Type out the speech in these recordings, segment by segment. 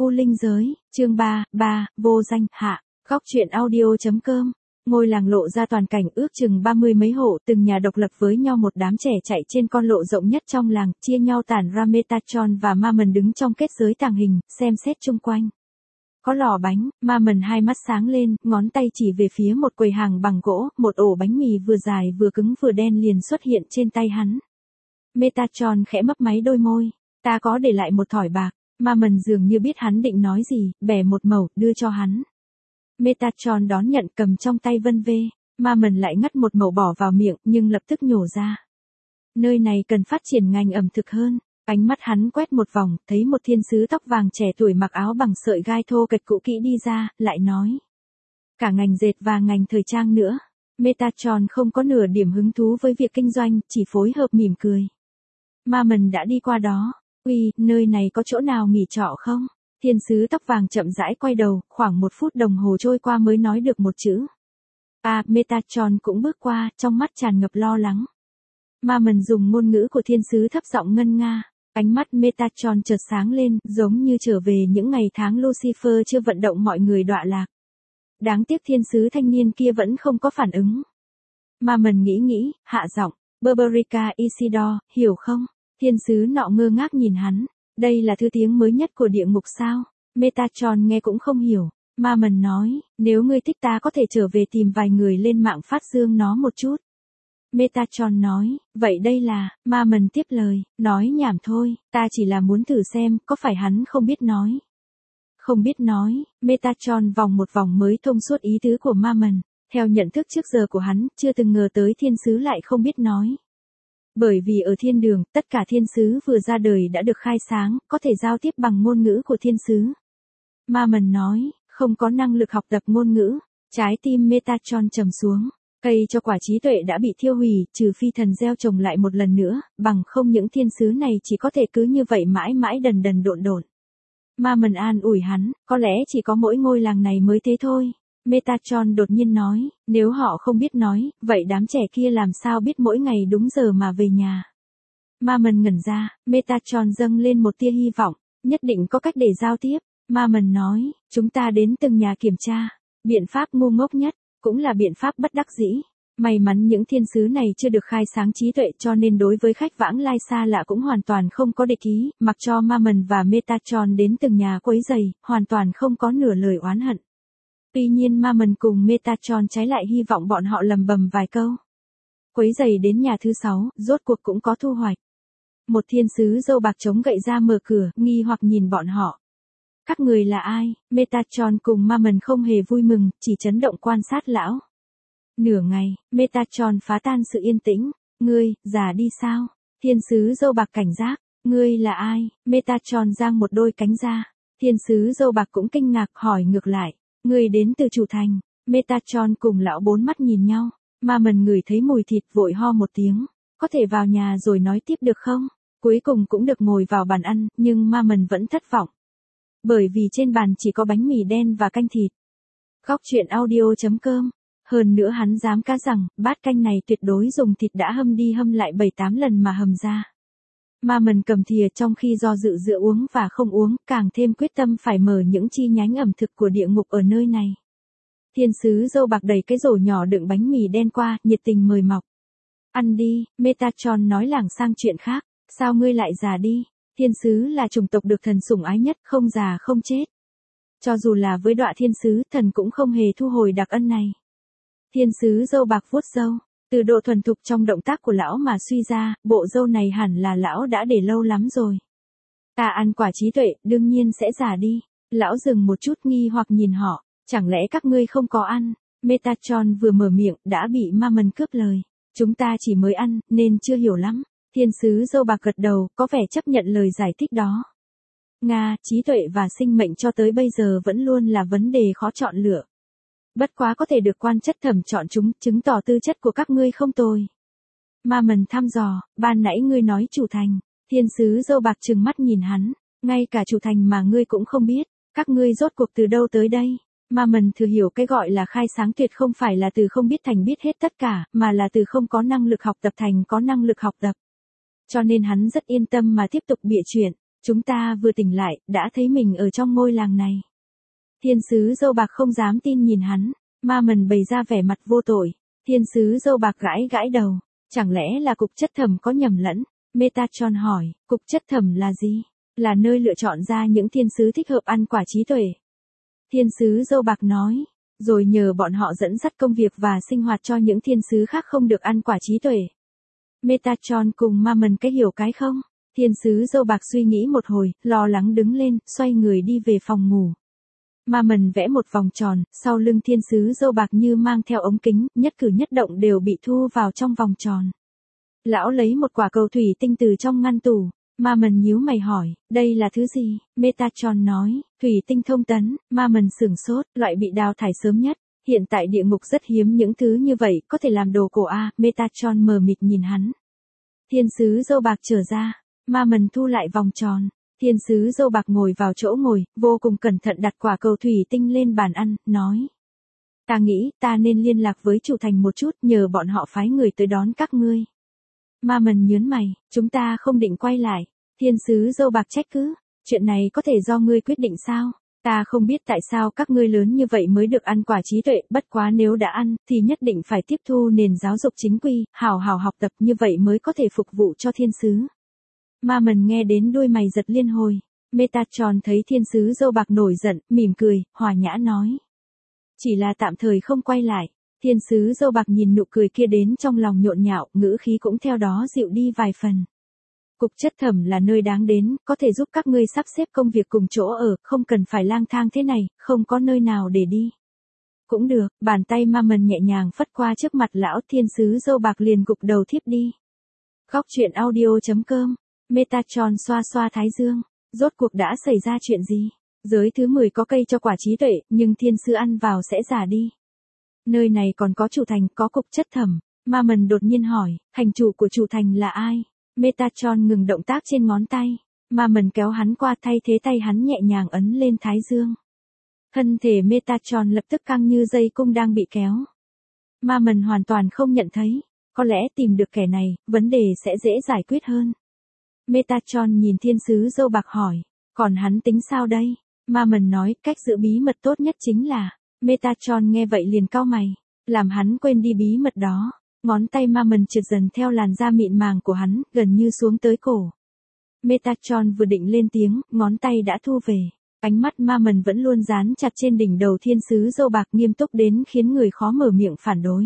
U Linh Giới, chương 3, vô danh, hạ, góc truyện audio.com. Ngôi làng lộ ra toàn cảnh ước chừng 30 mấy hộ, từng nhà độc lập với nhau, một đám trẻ chạy trên con lộ rộng nhất trong làng, chia nhau tản ra. Metatron và Mammon đứng trong kết giới tàng hình, xem xét chung quanh. Có lò bánh, Mammon hai mắt sáng lên, ngón tay chỉ về phía một quầy hàng bằng gỗ, một ổ bánh mì vừa dài vừa cứng vừa đen liền xuất hiện trên tay hắn. Metatron khẽ mấp máy đôi môi, ta có để lại một thỏi bạc. Mammon dường như biết hắn định nói gì, bẻ một mẩu, đưa cho hắn. Metatron đón nhận, cầm trong tay vân vê. Mammon lại ngắt một mẩu bỏ vào miệng, nhưng lập tức nhổ ra. Nơi này cần phát triển ngành ẩm thực hơn. Ánh mắt hắn quét một vòng, thấy một thiên sứ tóc vàng trẻ tuổi mặc áo bằng sợi gai thô kệch cũ kỹ đi ra, lại nói. Cả ngành dệt và ngành thời trang nữa. Metatron không có nửa điểm hứng thú với việc kinh doanh, chỉ phối hợp mỉm cười. Mammon đã đi qua đó. Uy, nơi này có chỗ nào nghỉ trọ không? Thiên sứ tóc vàng chậm rãi quay đầu, khoảng 1 phút đồng hồ trôi qua mới nói được một chữ. Metatron cũng bước qua, trong mắt tràn ngập lo lắng. Mammon dùng ngôn ngữ của thiên sứ thấp giọng ngân nga. Ánh mắt Metatron chợt sáng lên, giống như trở về những ngày tháng Lucifer chưa vận động mọi người đọa lạc. Đáng tiếc thiên sứ thanh niên kia vẫn không có phản ứng. Mammon nghĩ, hạ giọng, Berberica Isidore, hiểu không? Thiên sứ nọ ngơ ngác nhìn hắn. Đây là thứ tiếng mới nhất của địa ngục sao? Metatron nghe cũng không hiểu. Mammon nói, nếu ngươi thích ta có thể trở về tìm vài người lên mạng phát dương nó một chút. Metatron nói, vậy đây là, Mammon tiếp lời, nói nhảm thôi, ta chỉ là muốn thử xem, có phải hắn không biết nói. Không biết nói, Metatron vòng một vòng mới thông suốt ý tứ của Mammon. Theo nhận thức trước giờ của hắn, chưa từng ngờ tới thiên sứ lại không biết nói. Bởi vì ở thiên đường, tất cả thiên sứ vừa ra đời đã được khai sáng, có thể giao tiếp bằng ngôn ngữ của thiên sứ. Mammon nói, không có năng lực học tập ngôn ngữ. Trái tim Metatron trầm xuống. Cây cho quả trí tuệ đã bị thiêu hủy, trừ phi thần gieo trồng lại một lần nữa, bằng không những thiên sứ này chỉ có thể cứ như vậy mãi mãi đần đần độn độn. Mammon an ủi hắn, có lẽ chỉ có mỗi ngôi làng này mới thế thôi. Metatron đột nhiên nói, nếu họ không biết nói, vậy đám trẻ kia làm sao biết mỗi ngày đúng giờ mà về nhà. Mammon ngẩn ra, Metatron dâng lên một tia hy vọng, nhất định có cách để giao tiếp. Mammon nói, chúng ta đến từng nhà kiểm tra. Biện pháp ngu ngốc nhất, cũng là biện pháp bất đắc dĩ. May mắn những thiên sứ này chưa được khai sáng trí tuệ cho nên đối với khách vãng lai xa lạ cũng hoàn toàn không có địch ý, mặc cho Mammon và Metatron đến từng nhà quấy rầy, hoàn toàn không có nửa lời oán hận. Tuy nhiên Mammon cùng Metatron trái lại hy vọng bọn họ lầm bầm vài câu. Quấy rầy đến nhà thứ 6, rốt cuộc cũng có thu hoạch. Một thiên sứ râu bạc chống gậy ra mở cửa, nghi hoặc nhìn bọn họ. Các người là ai? Metatron cùng Mammon không hề vui mừng, chỉ chấn động quan sát lão. Nửa ngày, Metatron phá tan sự yên tĩnh. Ngươi, già đi sao? Thiên sứ râu bạc cảnh giác. Ngươi là ai? Metatron giang một đôi cánh ra. Thiên sứ râu bạc cũng kinh ngạc hỏi ngược lại. Ngươi đến từ chủ thành. Metatron cùng lão bốn mắt nhìn nhau. Mammon ngửi thấy mùi thịt vội ho một tiếng. Có thể vào nhà rồi nói tiếp được không? Cuối cùng cũng được ngồi vào bàn ăn, nhưng Mammon vẫn thất vọng. Bởi vì trên bàn chỉ có bánh mì đen và canh thịt. Góc truyện audio.com. Hơn nữa hắn dám cá rằng, bát canh này tuyệt đối dùng thịt đã hâm đi hâm lại 7-8 lần mà hầm ra. Mammon cầm thìa trong khi do dự giữa uống và không uống, càng thêm quyết tâm phải mở những chi nhánh ẩm thực của địa ngục ở nơi này. Thiên sứ râu bạc đẩy cái rổ nhỏ đựng bánh mì đen qua, nhiệt tình mời mọc. Ăn đi, Metatron nói lảng sang chuyện khác, sao ngươi lại già đi? Thiên sứ là chủng tộc được thần sủng ái nhất, không già không chết. Cho dù là với đọa thiên sứ, thần cũng không hề thu hồi đặc ân này. Thiên sứ râu bạc vuốt râu, từ độ thuần thục trong động tác của lão mà suy ra, bộ râu này hẳn là lão đã để lâu lắm rồi. Ta ăn quả trí tuệ, đương nhiên sẽ già đi. Lão dừng một chút nghi hoặc nhìn họ, chẳng lẽ các ngươi không có ăn? Metatron vừa mở miệng, đã bị Mammon cướp lời. Chúng ta chỉ mới ăn, nên chưa hiểu lắm. Thiên sứ râu bạc gật đầu, có vẻ chấp nhận lời giải thích đó. Trí tuệ và sinh mệnh cho tới bây giờ vẫn luôn là vấn đề khó chọn lựa. Bất quá có thể được quan chất thẩm chọn chúng, chứng tỏ tư chất của các ngươi không tồi. Mammon thăm dò, ban nãy ngươi nói chủ thành. Thiên sứ râu bạc trừng mắt nhìn hắn, ngay cả chủ thành mà ngươi cũng không biết, các ngươi rốt cuộc từ đâu tới đây? Mammon thừa hiểu cái gọi là khai sáng tuyệt không phải là từ không biết thành biết hết tất cả, mà là từ không có năng lực học tập thành có năng lực học tập. Cho nên hắn rất yên tâm mà tiếp tục bịa chuyện. Chúng ta vừa tỉnh lại, đã thấy mình ở trong ngôi làng này. Thiên sứ dâu bạc không dám tin nhìn hắn, Ma Mần bày ra vẻ mặt vô tội. Thiên sứ dâu bạc gãi gãi đầu, chẳng lẽ là cục chất thẩm có nhầm lẫn? Metatron hỏi, cục chất thẩm là gì? Là nơi lựa chọn ra những thiên sứ thích hợp ăn quả trí tuệ. Thiên sứ dâu bạc nói, rồi nhờ bọn họ dẫn dắt công việc và sinh hoạt cho những thiên sứ khác không được ăn quả trí tuệ. Metatron cùng Ma Mần cái hiểu cái không? Thiên sứ dâu bạc suy nghĩ một hồi, lo lắng đứng lên, xoay người đi về phòng ngủ. Ma Mần vẽ một vòng tròn, sau lưng thiên sứ dâu bạc như mang theo ống kính, nhất cử nhất động đều bị thu vào trong vòng tròn. Lão lấy một quả cầu thủy tinh từ trong ngăn tủ. Ma Mần nhíu mày hỏi, đây là thứ gì? Metatron nói, thủy tinh thông tấn. Ma Mần sửng sốt, loại bị đào thải sớm nhất. Hiện tại địa ngục rất hiếm những thứ như vậy, có thể làm đồ cổ a. Metatron mờ mịt nhìn hắn. Thiên sứ dâu bạc trở ra. Ma Mần thu lại vòng tròn. Thiên sứ dâu bạc ngồi vào chỗ ngồi, vô cùng cẩn thận đặt quả cầu thủy tinh lên bàn ăn, nói. Ta nghĩ ta nên liên lạc với chủ thành một chút, nhờ bọn họ phái người tới đón các ngươi. Ma Mần nhớn mày, chúng ta không định quay lại. Thiên sứ dâu bạc trách cứ, chuyện này có thể do ngươi quyết định sao? Ta không biết tại sao các ngươi lớn như vậy mới được ăn quả trí tuệ, bất quá nếu đã ăn, thì nhất định phải tiếp thu nền giáo dục chính quy, hào hào học tập như vậy mới có thể phục vụ cho thiên sứ. Ma Mần nghe đến đôi mày giật liên hồi. Metatron thấy thiên sứ dâu bạc nổi giận, mỉm cười, hòa nhã nói. Chỉ là tạm thời không quay lại. Thiên sứ dâu bạc nhìn nụ cười kia đến trong lòng nhộn nhạo, ngữ khí cũng theo đó dịu đi vài phần. Cục chất thẩm là nơi đáng đến, có thể giúp các ngươi sắp xếp công việc cùng chỗ ở, không cần phải lang thang thế này, không có nơi nào để đi. Cũng được, bàn tay Ma Mần nhẹ nhàng phất qua trước mặt lão thiên sứ dâu bạc liền gục đầu thiếp đi. Góc truyện audio.com, Metatron xoa xoa thái dương, rốt cuộc đã xảy ra chuyện gì? Giới thứ 10 có cây cho quả trí tuệ, nhưng thiên sứ ăn vào sẽ già đi. Nơi này còn có chủ thành, có cục chất thẩm. Ma Mần đột nhiên hỏi, thành chủ của chủ thành là ai? Metatron ngừng động tác trên ngón tay. Ma Mần kéo hắn qua, thay thế tay hắn nhẹ nhàng ấn lên thái dương. Thân thể Metatron lập tức căng như dây cung đang bị kéo. Ma Mần hoàn toàn không nhận thấy. Có lẽ tìm được kẻ này, vấn đề sẽ dễ giải quyết hơn. Metatron nhìn thiên sứ dâu bạc hỏi, còn hắn tính sao đây? Ma Mần nói, cách giữ bí mật tốt nhất chính là. Metatron nghe vậy liền cau mày, làm hắn quên đi bí mật đó. Ngón tay Ma Mần trượt dần theo làn da mịn màng của hắn, gần như xuống tới cổ. Metatron vừa định lên tiếng, ngón tay đã thu về. Ánh mắt Ma Mần vẫn luôn dán chặt trên đỉnh đầu thiên sứ dâu bạc, nghiêm túc đến khiến người khó mở miệng phản đối.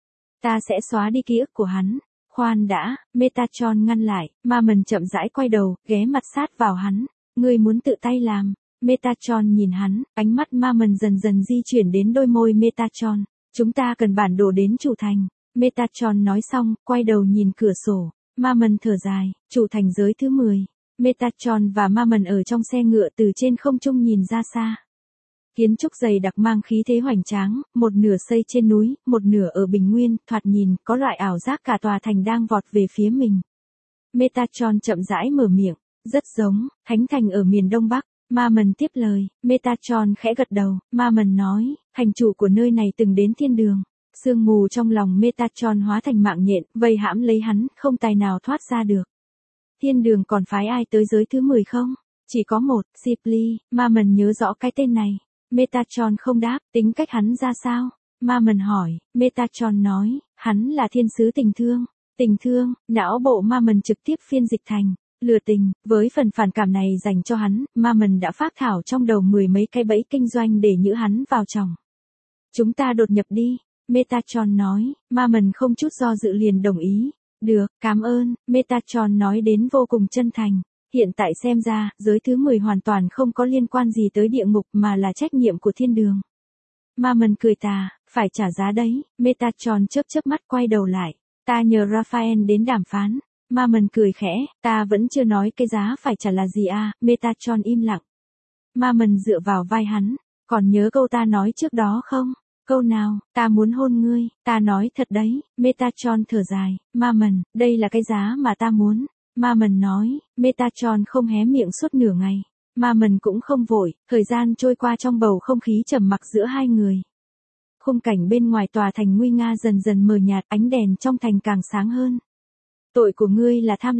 Ta sẽ xóa đi ký ức của hắn. Khoan đã, Metatron ngăn lại, Ma Mần chậm rãi quay đầu, ghé mặt sát vào hắn. Ngươi muốn tự tay làm. Metatron nhìn hắn, ánh mắt Ma Mần dần dần di chuyển đến đôi môi Metatron. Chúng ta cần bản đồ đến chủ thành. Metatron nói xong, quay đầu nhìn cửa sổ. Ma Mần thở dài, chủ thành giới thứ 10. Metatron và Ma Mần ở trong xe ngựa từ trên không trung nhìn ra xa. Kiến trúc dày đặc mang khí thế hoành tráng, một nửa xây trên núi, một nửa ở bình nguyên, thoạt nhìn, có loại ảo giác cả tòa thành đang vọt về phía mình. Metatron chậm rãi mở miệng, rất giống, Thánh Thành ở miền Đông Bắc. Ma Mần tiếp lời, Metatron khẽ gật đầu, Ma Mần nói, thành chủ của nơi này từng đến thiên đường. Sương mù trong lòng Metatron hóa thành mạng nhện, vây hãm lấy hắn, không tài nào thoát ra được. Thiên đường còn phái ai tới giới thứ 10 không? Chỉ có một, Sipli. Ma Mần nhớ rõ cái tên này. Metatron không đáp, tính cách hắn ra sao? Ma Mần hỏi, Metatron nói, hắn là thiên sứ tình thương. Tình thương, não bộ Ma Mần trực tiếp phiên dịch thành lừa tình. Với phần phản cảm này dành cho hắn, Ma Mần đã phác thảo trong đầu 10 mấy cái bẫy kinh doanh để nhử hắn vào chồng. Chúng ta đột nhập đi. Metatron nói, Ma Mần không chút do dự liền đồng ý. Được, cảm ơn. Metatron nói đến vô cùng chân thành. Hiện tại xem ra, giới thứ 10 hoàn toàn không có liên quan gì tới địa ngục mà là trách nhiệm của thiên đường. Ma Mần cười tà, phải trả giá đấy. Metatron chớp chớp mắt quay đầu lại. Ta nhờ Raphael đến đàm phán. Ma Mần cười khẽ, ta vẫn chưa nói cái giá phải trả là gì à. Metatron im lặng. Ma Mần dựa vào vai hắn. Còn nhớ câu ta nói trước đó không? Câu nào, ta muốn hôn ngươi, ta nói thật đấy. Metatron thở dài, Ma Mần, đây là cái giá mà ta muốn. Ma Mần nói, Metatron không hé miệng suốt nửa ngày. Ma Mần cũng không vội, thời gian trôi qua trong bầu không khí trầm mặc giữa hai người. Khung cảnh bên ngoài tòa thành nguy nga dần dần mờ nhạt, ánh đèn trong thành càng sáng hơn. Tội của ngươi là tham lam.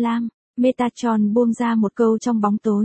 Metatron buông ra một câu trong bóng tối.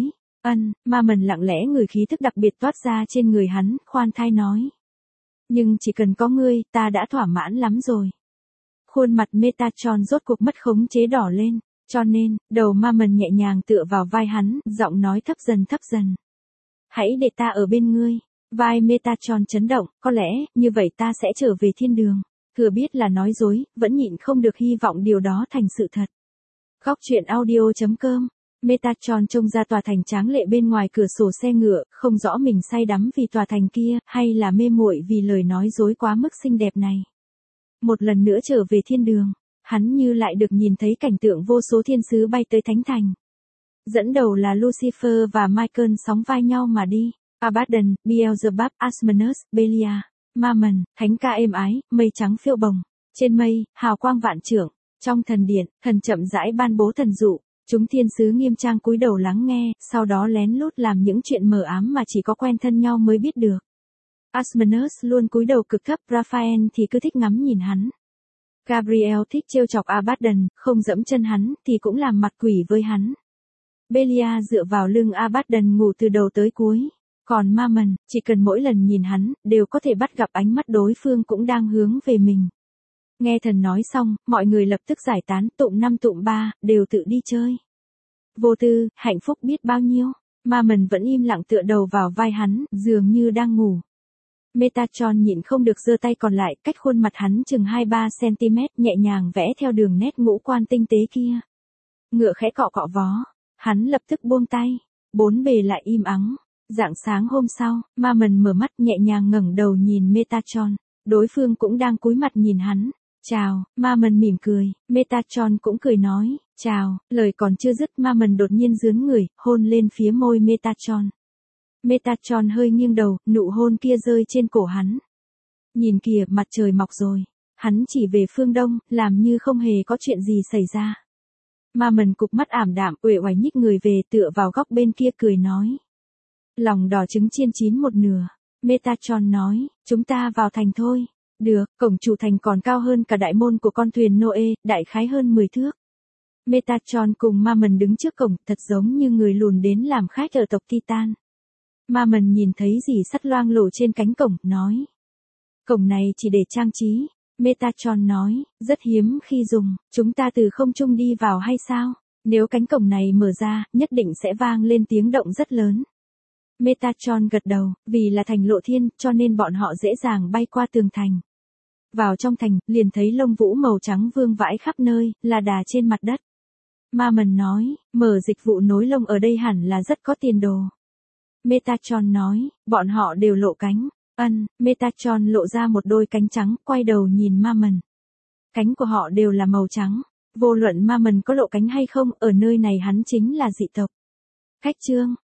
Ma Mần lặng lẽ ngửi khí thức đặc biệt toát ra trên người hắn, khoan thai nói. Nhưng chỉ cần có ngươi, ta đã thỏa mãn lắm rồi. Khuôn mặt Metatron rốt cuộc mất khống chế đỏ lên, cho nên, đầu Ma Mần nhẹ nhàng tựa vào vai hắn, giọng nói thấp dần. Hãy để ta ở bên ngươi. Vai Metatron chấn động, có lẽ, như vậy ta sẽ trở về thiên đường. Thừa biết là nói dối, vẫn nhịn không được hy vọng điều đó thành sự thật. Góc truyện audio.com. Metatron trông ra tòa thành tráng lệ bên ngoài cửa sổ xe ngựa, không rõ mình say đắm vì tòa thành kia, hay là mê muội vì lời nói dối quá mức xinh đẹp này. Một lần nữa trở về thiên đường, hắn như lại được nhìn thấy cảnh tượng vô số thiên sứ bay tới thánh thành. Dẫn đầu là Lucifer và Michael sóng vai nhau mà đi. Abaddon, Beelzebub, Asmodeus, Belial, Ma Mần, thánh ca êm ái, mây trắng phiêu bồng. Trên mây, hào quang vạn trượng. Trong thần điện, thần chậm rãi ban bố thần dụ. Chúng thiên sứ nghiêm trang cúi đầu lắng nghe, sau đó lén lút làm những chuyện mờ ám mà chỉ có quen thân nhau mới biết được. Asmodeus luôn cúi đầu cực thấp, Raphael thì cứ thích ngắm nhìn hắn. Gabriel thích trêu chọc Abaddon, không dẫm chân hắn thì cũng làm mặt quỷ với hắn. Belial dựa vào lưng Abaddon ngủ từ đầu tới cuối. Còn Ma Mần, chỉ cần mỗi lần nhìn hắn, đều có thể bắt gặp ánh mắt đối phương cũng đang hướng về mình. Nghe thần nói xong, mọi người lập tức giải tán, tụng 5 tụng 3, đều tự đi chơi. Vô tư, hạnh phúc biết bao nhiêu. Ma Mần vẫn im lặng tựa đầu vào vai hắn, dường như đang ngủ. Metatron nhịn không được giơ tay còn lại, cách khuôn mặt hắn chừng 2-3 cm, nhẹ nhàng vẽ theo đường nét ngũ quan tinh tế kia. Ngựa khẽ cọ cọ vó, hắn lập tức buông tay, bốn bề lại im ắng. Rạng sáng hôm sau, Ma Mần mở mắt nhẹ nhàng ngẩng đầu nhìn Metatron, đối phương cũng đang cúi mặt nhìn hắn. Chào, Ma Mần mỉm cười, Metatron cũng cười nói, chào, lời còn chưa dứt Ma Mần đột nhiên giương người, hôn lên phía môi Metatron. Metatron hơi nghiêng đầu, nụ hôn kia rơi trên cổ hắn. Nhìn kìa, mặt trời mọc rồi. Hắn chỉ về phương đông, làm như không hề có chuyện gì xảy ra. Ma Mần cụp mắt ảm đạm, uể oải nhích người về tựa vào góc bên kia cười nói. Lòng đỏ trứng chiên chín một nửa. Metatron nói, chúng ta vào thành thôi. Được, cổng chủ thành còn cao hơn cả đại môn của con thuyền Noe, đại khái hơn 10 thước. Metatron cùng Ma Mần đứng trước cổng, thật giống như người lùn đến làm khách ở tộc Titan. Ma Mần nhìn thấy dì sắt loang lổ trên cánh cổng, nói. Cổng này chỉ để trang trí. Metatron nói, rất hiếm khi dùng, chúng ta từ không trung đi vào hay sao? Nếu cánh cổng này mở ra, nhất định sẽ vang lên tiếng động rất lớn. Metatron gật đầu, vì là thành lộ thiên, cho nên bọn họ dễ dàng bay qua tường thành. Vào trong thành, liền thấy lông vũ màu trắng vương vãi khắp nơi, là đà trên mặt đất. Ma Mần nói, mở dịch vụ nối lông ở đây hẳn là rất có tiền đồ. Metatron nói, bọn họ đều lộ cánh. Metatron lộ ra một đôi cánh trắng, quay đầu nhìn Ma Mần. Cánh của họ đều là màu trắng. Vô luận Ma Mần có lộ cánh hay không, ở nơi này hắn chính là dị tộc. Khách chương.